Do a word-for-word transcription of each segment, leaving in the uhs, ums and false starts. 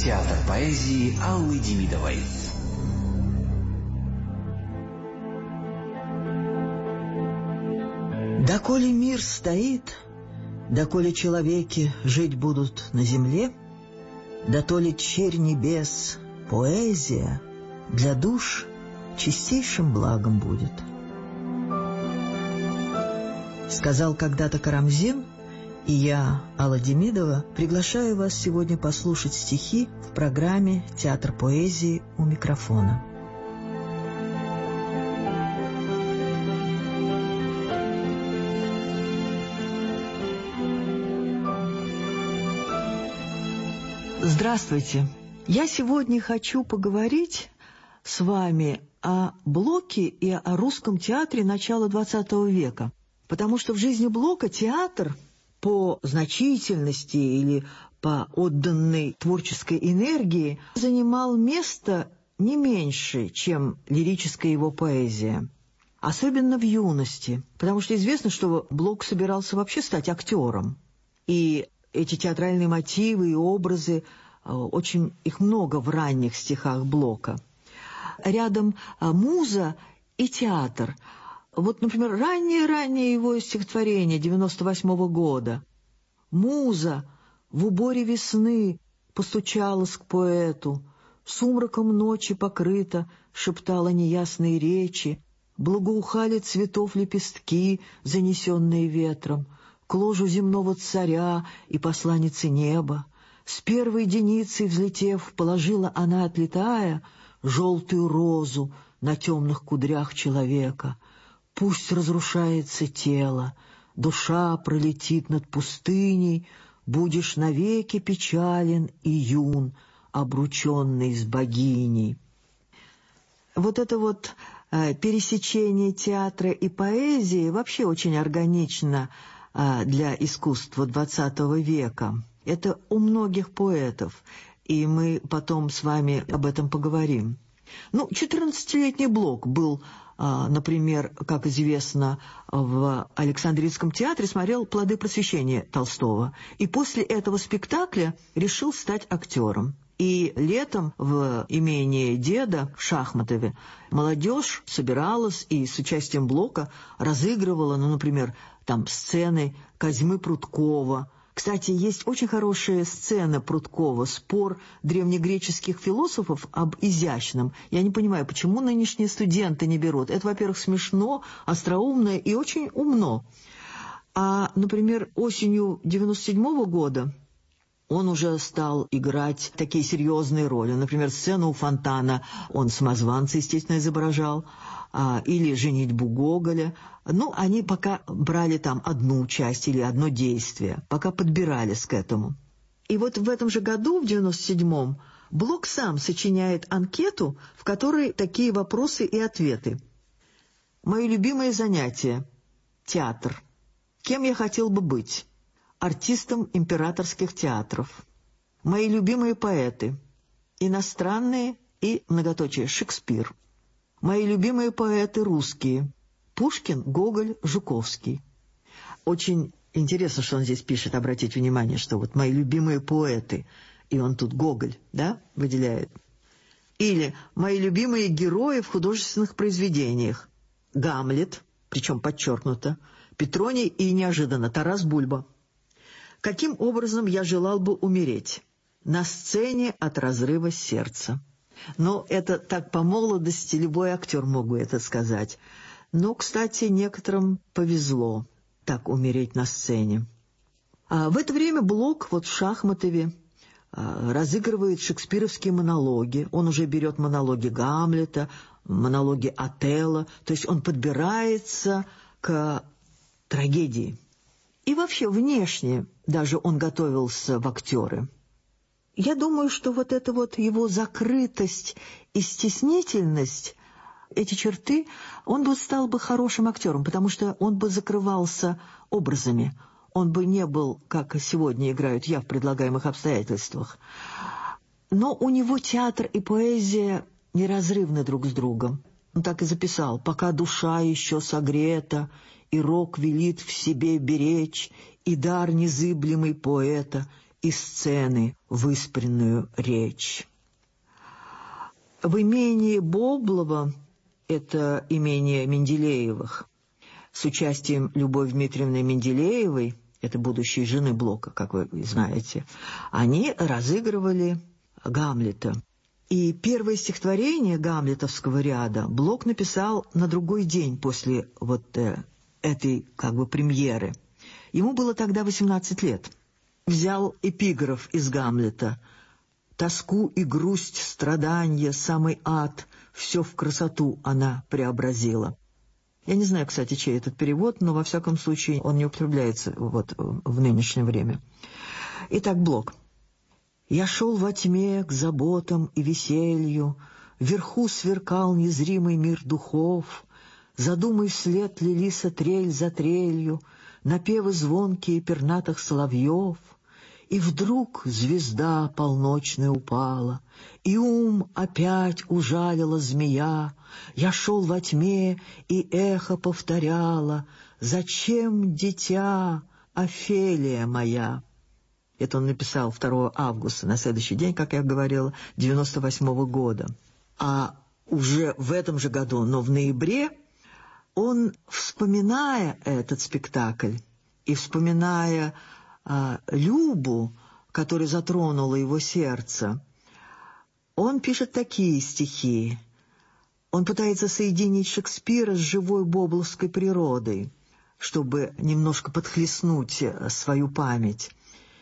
Театр поэзии Аллы Демидовой. Доколе мир стоит, доколе человеки жить будут на земле, дотоле черь небес, поэзия для душ чистейшим благом будет. Сказал когда-то Карамзин, и я, Алла Демидова, приглашаю вас сегодня послушать стихи в программе «Театр поэзии» у микрофона. Здравствуйте! Я сегодня хочу поговорить с вами о Блоке и о русском театре начала двадцатого века, потому что в жизни Блока театр по значительности или по отданной творческой энергии занимал место не меньше, чем лирическая его поэзия. Особенно в юности, потому что известно, что Блок собирался вообще стать актером. И эти театральные мотивы и образы, очень их много в ранних стихах Блока. Рядом муза и театр. Вот, например, раннее-раннее его стихотворение девяносто восьмого года. «Муза в уборе весны постучалась к поэту, сумраком ночи покрыта, шептала неясные речи, благоухали цветов лепестки, занесенные ветром, к ложу земного царя и посланницы неба. С первой деницей взлетев, положила она, отлетая, желтую розу на темных кудрях человека. Пусть разрушается тело, душа пролетит над пустыней, будешь навеки печален и юн, обрученный с богиней». Вот это вот э, пересечение театра и поэзии вообще очень органично э, для искусства двадцатого века. Это у многих поэтов, и мы потом с вами об этом поговорим. Ну, четырнадцатилетний Блок был, например, как известно, в Александрийском театре смотрел «Плоды просвещения» Толстого. И после этого спектакля решил стать актером. И летом в имении деда в Шахматове молодежь собиралась и с участием Блока разыгрывала, ну, например, там сцены Козьмы Прудкова. Кстати, есть очень хорошая сцена Прудкова, спор древнегреческих философов об изящном. Я не понимаю, почему нынешние студенты не берут. Это, во-первых, смешно, остроумно и очень умно. А, например, осенью девяносто седьмого года он уже стал играть такие серьезные роли. Например, сцену у фонтана он самозванца, естественно, изображал, а, или «Женитьбу Гоголя». Ну, они пока брали там одну часть или одно действие, пока подбирались к этому. И вот в этом же году, в девяносто седьмом, Блок сам сочиняет анкету, в которой такие вопросы и ответы. «Мое любимое занятие – театр. Кем я хотел бы быть? Артистом императорских театров. Мои любимые поэты – иностранные и, многоточие, Шекспир. Мои любимые поэты русские – Пушкин, Гоголь, Жуковский». Очень интересно, что он здесь пишет, обратите внимание, что вот «мои любимые поэты», и он тут Гоголь, да, выделяет. Или «мои любимые герои в художественных произведениях». Гамлет, причем подчеркнуто, Петроний и неожиданно Тарас Бульба. «Каким образом я желал бы умереть? На сцене от разрыва сердца». Но это так по молодости любой актер мог бы это сказать. Но, кстати, некоторым повезло так умереть на сцене. А в это время Блок вот в Шахматове а, разыгрывает шекспировские монологи. Он уже берет монологи Гамлета, монологи Отелло. То есть он подбирается к трагедии. И вообще внешне даже он готовился в актеры. Я думаю, что вот эта вот его закрытость и стеснительность, эти черты, он бы стал бы хорошим актером, потому что он бы закрывался образами. Он бы не был, как сегодня играют я в предлагаемых обстоятельствах. Но у него театр и поэзия неразрывны друг с другом. Он так и записал: «Пока душа еще согрета, и рок велит в себе беречь, и дар незыблемый поэта, и сцены выспренную речь. В имении Боблова, это имение Менделеевых, с участием Любови Дмитриевны Менделеевой, это будущей жены Блока, как вы знаете, они разыгрывали Гамлета. И первое стихотворение гамлетовского ряда Блок написал на другой день после вот э, этой как бы премьеры. Ему было тогда восемнадцать лет. Взял эпиграф из Гамлета: «Тоску и грусть, страдания, самый ад, все в красоту она преобразила». Я не знаю, кстати, чей этот перевод, но во всяком случае он не употребляется вот в нынешнее время. Итак, Блок. «Я шел во тьме к заботам и веселью, вверху сверкал незримый мир духов, за думой вслед лилися трель за трелью, напевы звонкие пернатых соловьев, и вдруг звезда полночная упала, и ум опять ужалила змея. Я шел во тьме, и эхо повторяло: «Зачем, дитя, Офелия моя?» Это он написал второго августа, на следующий день, как я говорила, девяносто восьмого года. А уже в этом же году, но в ноябре, он, вспоминая этот спектакль и вспоминая а, Любу, которая затронула его сердце, он пишет такие стихи. Он пытается соединить Шекспира с живой бобловской природой, чтобы немножко подхлестнуть свою память.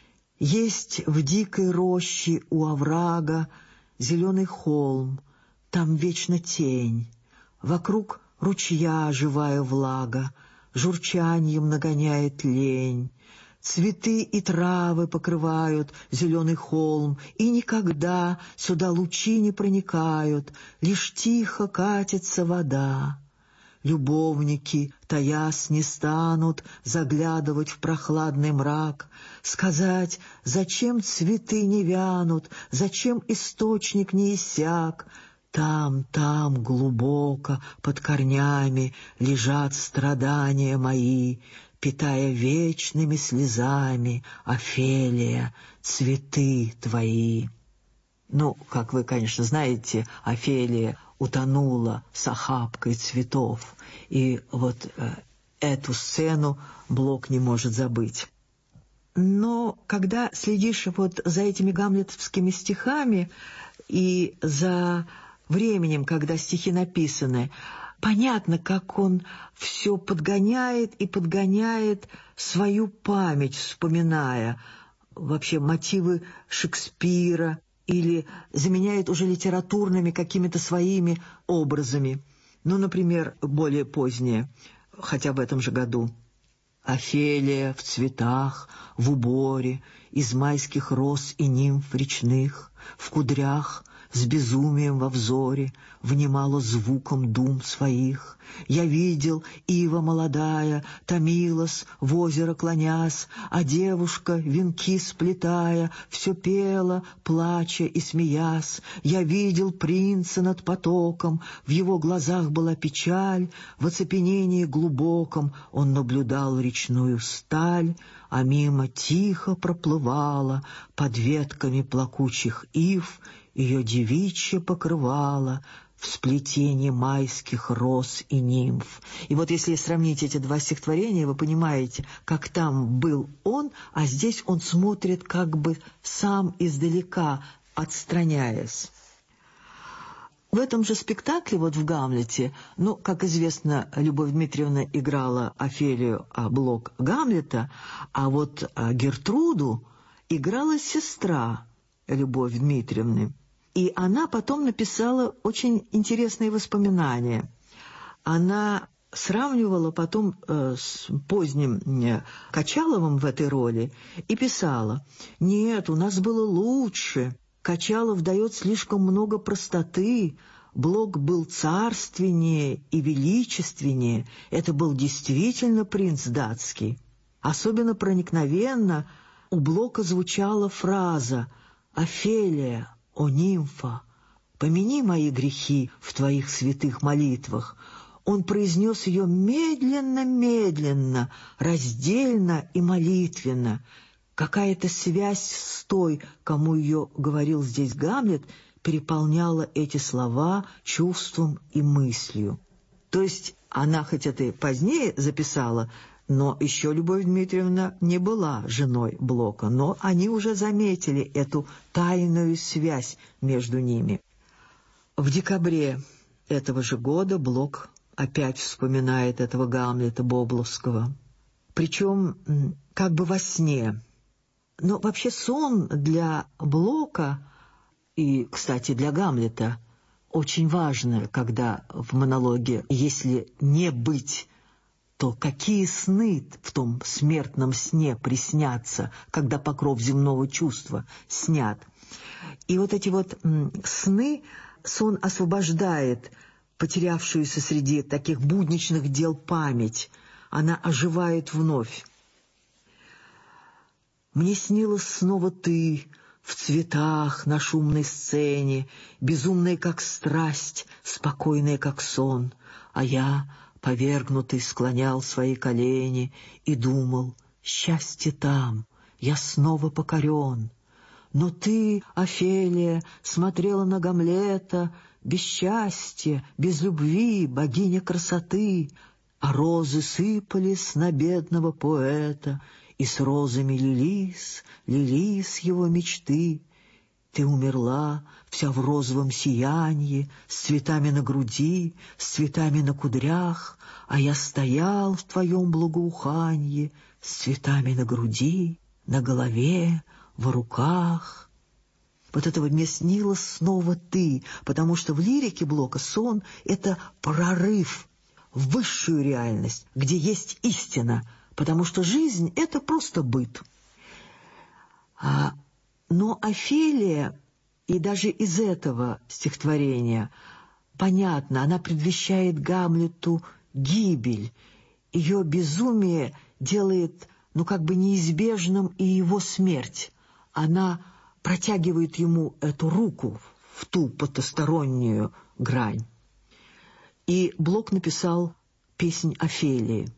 Есть в дикой роще у оврага зеленый холм, там вечно тень, вокруг ручья живая влага, журчаньем нагоняет лень. Цветы и травы покрывают зеленый холм, и никогда сюда лучи не проникают, лишь тихо катится вода. Любовники, таясь, не станут заглядывать в прохладный мрак, сказать, зачем цветы не вянут, зачем источник не иссяк. Там, там, глубоко, под корнями, лежат страдания мои, питая вечными слезами, Офелия, цветы твои. Ну, как вы, конечно, знаете, Офелия утонула с охапкой цветов, и вот э, эту сцену Блок не может забыть. Но когда следишь вот за этими гамлетовскими стихами и за временем, когда стихи написаны, понятно, как он все подгоняет и подгоняет свою память, вспоминая вообще мотивы Шекспира, или заменяет уже литературными какими-то своими образами. Ну, например, более позднее, хотя в этом же году. «Офелия в цветах, в уборе, из майских роз и нимф речных, в кудрях, с безумием во взоре, внимала звуком дум своих. Я видел, ива молодая, томилась, в озеро клонясь, а девушка, венки сплетая, все пела, плача и смеясь. Я видел принца над потоком, в его глазах была печаль, в оцепенении глубоком он наблюдал речную сталь, а мимо тихо проплывала под ветками плакучих ив ее девичье покрывало в сплетении майских роз и нимф». И вот если сравнить эти два стихотворения, вы понимаете, как там был он, а здесь он смотрит как бы сам издалека, отстраняясь. В этом же спектакле, вот в «Гамлете», ну, как известно, Любовь Дмитриевна играла Офелию, а Блок — Гамлета, а вот Гертруду играла сестра Любовь Дмитриевны. И она потом написала очень интересные воспоминания. Она сравнивала потом э, с поздним э, Качаловым в этой роли и писала: «Нет, у нас было лучше. Качалов дает слишком много простоты. Блок был царственнее и величественнее. Это был действительно принц датский». Особенно проникновенно у Блока звучала фраза: «Офелия, о нимфа, помяни мои грехи в твоих святых молитвах». Он произнес ее медленно-медленно, раздельно и молитвенно. Какая-то связь с той, кому ее говорил здесь Гамлет, переполняла эти слова чувством и мыслью. То есть она хоть это и позднее записала, но еще Любовь Дмитриевна не была женой Блока, но они уже заметили эту тайную связь между ними. В декабре этого же года Блок опять вспоминает этого Гамлета Бобловского, причем как бы во сне. Но вообще сон для Блока и, кстати, для Гамлета очень важно, когда в монологе «если не быть», то какие сны в том смертном сне приснятся, когда покров земного чувства снят. И вот эти вот м, сны сон освобождает потерявшуюся среди таких будничных дел память. Она оживает вновь. «Мне снилось снова ты в цветах на шумной сцене, безумная, как страсть, спокойная, как сон, а я, повергнутый, склонял свои колени и думал: счастье там, я снова покорен. Но ты, Офелия, смотрела на Гамлета без счастья, без любви, богиня красоты, а розы сыпались на бедного поэта, и с розами лились, лились его мечты. Ты умерла, вся в розовом сиянии, с цветами на груди, с цветами на кудрях, а я стоял в твоем благоуханье, с цветами на груди, на голове, в руках». Вот это вот «мне снилось снова ты», потому что в лирике Блока сон — это прорыв в высшую реальность, где есть истина, потому что жизнь — это просто быт. А, но Офелия, и даже из этого стихотворения понятно, она предвещает Гамлету гибель. Ее безумие делает, ну, как бы неизбежным и его смерть. Она протягивает ему эту руку в ту потустороннюю грань. И Блок написал песнь Офелии.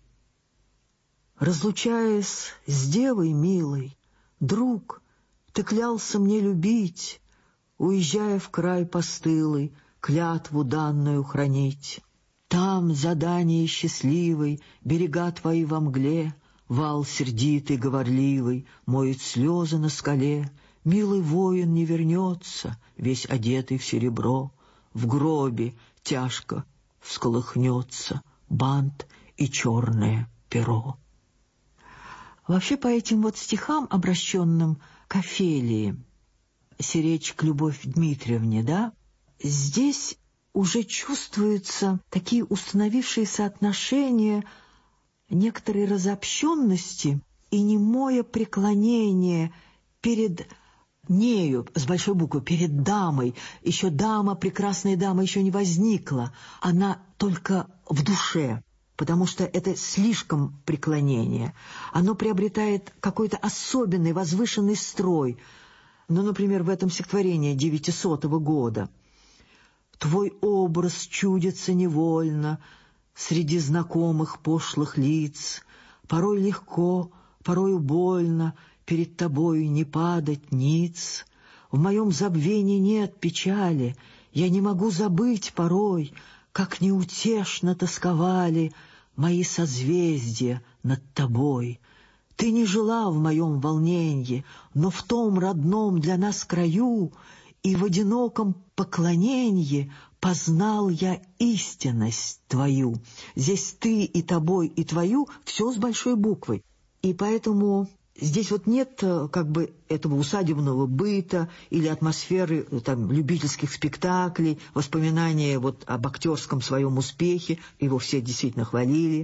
«Разлучаясь с девой милой, друг, ты клялся мне любить, уезжая в край постылый, клятву данную хранить. Там задание счастливой, берега твои во мгле, вал сердитый, говорливый, моет слезы на скале. Милый воин не вернется, весь одетый в серебро, в гробе тяжко всколыхнется бант и черное перо». Вообще по этим вот стихам, обращенным к Офелии, сиречь к Любовь Дмитриевне, да, здесь уже чувствуются такие установившиеся отношения некоторой разобщенности и немое преклонение перед нею, с большой буквы, перед дамой. Еще дама, прекрасная дама, еще не возникла. Она только в душе, потому что это слишком преклонение. Оно приобретает какой-то особенный, возвышенный строй. Ну, например, в этом стихотворении девятисотого года. «Твой образ чудится невольно среди знакомых пошлых лиц. Порой легко, порою больно перед тобою не падать ниц. В моем забвении нет печали, я не могу забыть порой, как неутешно тосковали мои созвездия над тобой. Ты не жила в моем волненье, но в том родном для нас краю и в одиноком поклоненье познал я истинность твою». Здесь «ты» и «тобой» и «твою» — все с большой буквой. И поэтому здесь вот нет как бы этого усадебного быта или атмосферы там, любительских спектаклей, воспоминания вот об актерском своем успехе, его все действительно хвалили.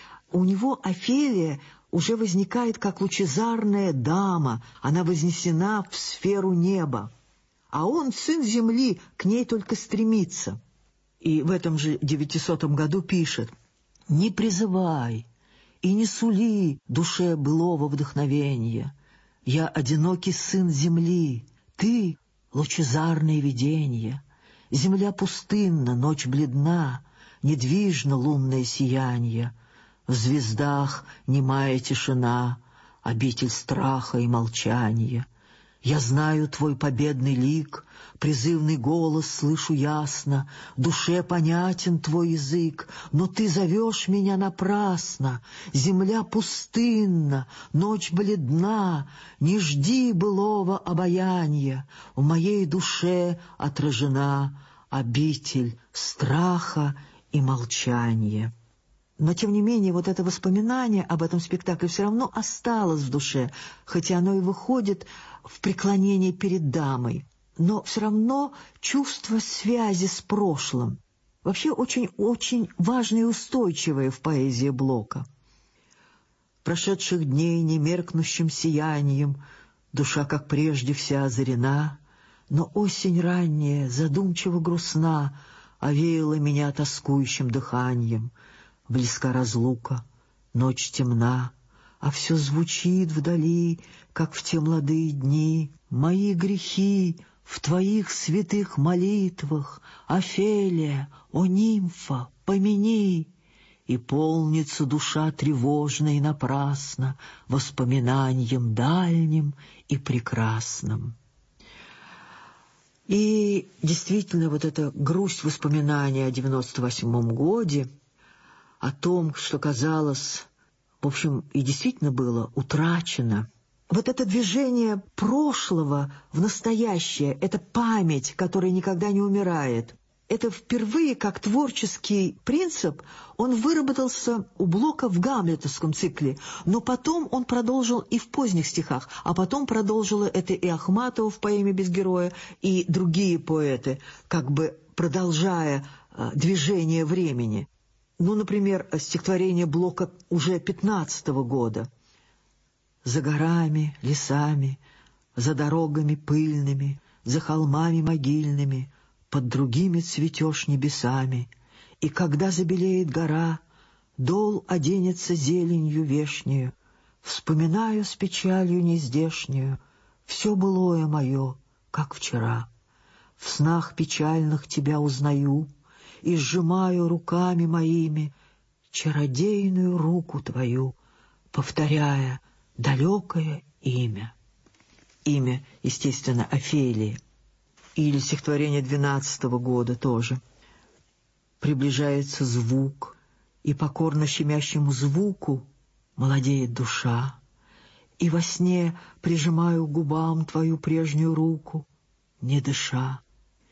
У него Офелия уже возникает как лучезарная дама, она вознесена в сферу неба, а он, сын земли, к ней только стремится. И в этом же девятисотом году пишет: «Не призывай и не сули душе былого вдохновенья. Я одинокий сын земли, ты — лучезарное виденье. Земля пустынна, ночь бледна, недвижно лунное сиянье. В звездах немая тишина, обитель страха и молчания. Я знаю твой победный лик, призывный голос слышу ясно, душе понятен твой язык, но ты зовешь меня напрасно. Земля пустынна, ночь бледна, не жди былого обаяния. В моей душе отражена обитель страха и молчания. Но, тем не менее, вот это воспоминание об этом спектакле все равно осталось в душе, хотя оно и выходит в преклонении перед дамой. Но все равно чувство связи с прошлым, вообще очень-очень важное и устойчивое в поэзии Блока. Прошедших дней немеркнущим сиянием душа, как прежде, вся озарена, но осень ранняя, задумчиво грустна, овеяла меня тоскующим дыханием. Близка разлука, ночь темна, а все звучит вдали, как в те молодые дни. Мои грехи в твоих святых молитвах, Офелия, о нимфа, помяни. И полнится душа тревожно и напрасно воспоминанием дальним и прекрасным. И действительно, вот эта грусть воспоминаний о девяносто восьмом годе, о том, что казалось, в общем, и действительно было утрачено. Вот это движение прошлого в настоящее, это память, которая никогда не умирает. Это впервые, как творческий принцип, он выработался у Блока в гамлетовском цикле, но потом он продолжил и в поздних стихах, а потом продолжила это и Ахматова в поэме «Без героя», и другие поэты, как бы продолжая э, движение времени. Ну, например, стихотворение Блока уже пятнадцатого года. «За горами, лесами, за дорогами пыльными, за холмами могильными, под другими цветешь небесами, и когда забелеет гора, дол оденется зеленью вешнею, вспоминаю с печалью нездешнюю все былое мое, как вчера. В снах печальных тебя узнаю, и сжимаю руками моими чародейную руку твою, повторяя далекое имя». Имя, естественно, Офелии. Или стихотворение двенадцатого года тоже. «Приближается звук, и покорно щемящему звуку молодеет душа, и во сне прижимаю к губам твою прежнюю руку, не дыша.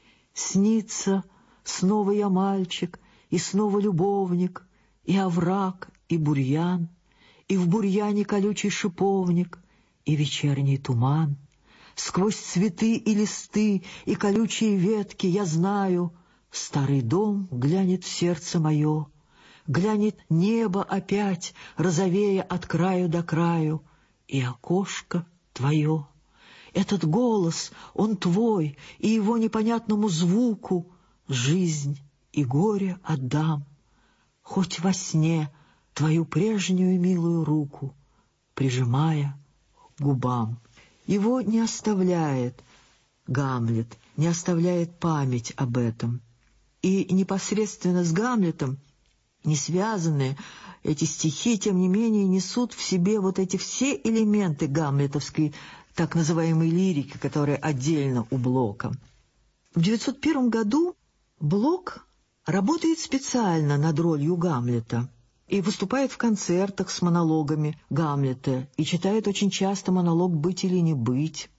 Снится снова я мальчик, и снова любовник, и овраг, и бурьян, и в бурьяне колючий шиповник, и вечерний туман. Сквозь цветы и листы, и колючие ветки я знаю, старый дом глянет в сердце мое, глянет небо опять, розовея от краю до краю, и окошко твое. Этот голос, он твой, и его непонятному звуку жизнь и горе отдам, хоть во сне твою прежнюю милую руку, прижимая к губам. Его не оставляет Гамлет, не оставляет память об этом. И непосредственно с Гамлетом не связанные эти стихи, тем не менее, несут в себе вот эти все элементы гамлетовской так называемой лирики, которая отдельно у Блока. В девятьсот первом году Блок работает специально над ролью Гамлета и выступает в концертах с монологами Гамлета и читает очень часто монолог «Быть или не быть».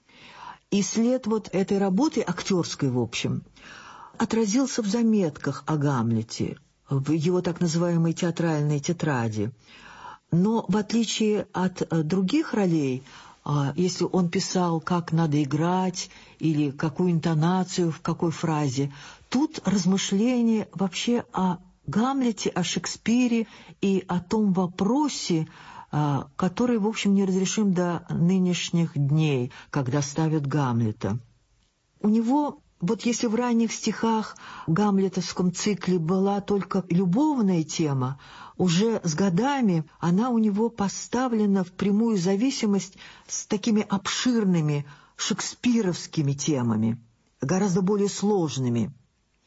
И след вот этой работы, актерской в общем, отразился в заметках о Гамлете, в его так называемой театральной тетради. Но в отличие от других ролей, если он писал, как надо играть или какую интонацию в какой фразе, тут размышления вообще о Гамлете, о Шекспире и о том вопросе, который, в общем, неразрешим до нынешних дней, когда ставят Гамлета. У него, вот если в ранних стихах в гамлетовском цикле была только любовная тема, уже с годами она у него поставлена в прямую зависимость с такими обширными шекспировскими темами, гораздо более сложными.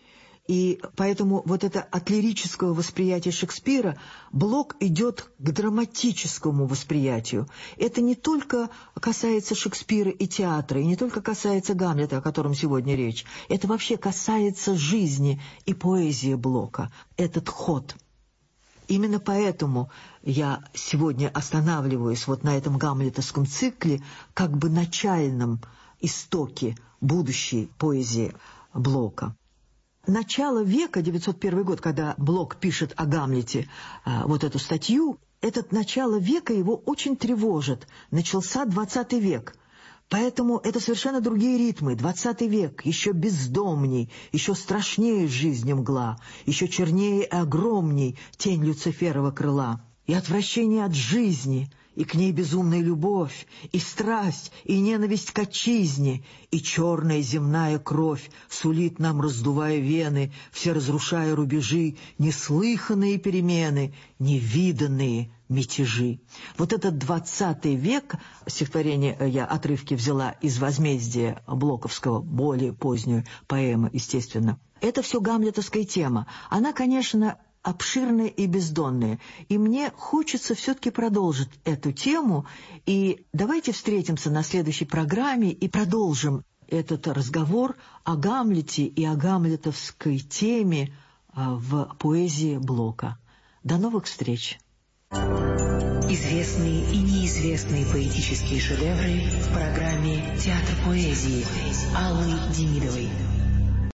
И поэтому вот это от лирического восприятия Шекспира Блок идет к драматическому восприятию. Это не только касается Шекспира и театра, и не только касается Гамлета, о котором сегодня речь. Это вообще касается жизни и поэзии Блока, этот ход. Именно поэтому я сегодня останавливаюсь вот на этом гамлетовском цикле, как бы начальном истоке будущей поэзии Блока. Начало века, девятьсот первый год, когда Блок пишет о Гамлете а, вот эту статью, этот начало века его очень тревожит. Начался двадцатый век. Поэтому это совершенно другие ритмы. Двадцатый век еще бездомней, еще страшнее жизни мгла, еще чернее и огромней тень Люциферова крыла. И отвращение от жизни, и к ней безумная любовь, и страсть, и ненависть к отчизне, и черная земная кровь сулит нам, раздувая вены, все разрушая рубежи, неслыханные перемены, невиданные мятежи. Вот этот двадцатый век, стихотворение я отрывки взяла из «Возмездия» Блоковского, более позднюю поэму, естественно. Это все гамлетовская тема. Она, конечно, обширная и бездонная. И мне хочется все-таки продолжить эту тему. И давайте встретимся на следующей программе и продолжим этот разговор о Гамлете и о гамлетовской теме в поэзии Блока. До новых встреч! Известные и неизвестные поэтические шедевры в программе «Театр поэзии» Аллы Демидовой.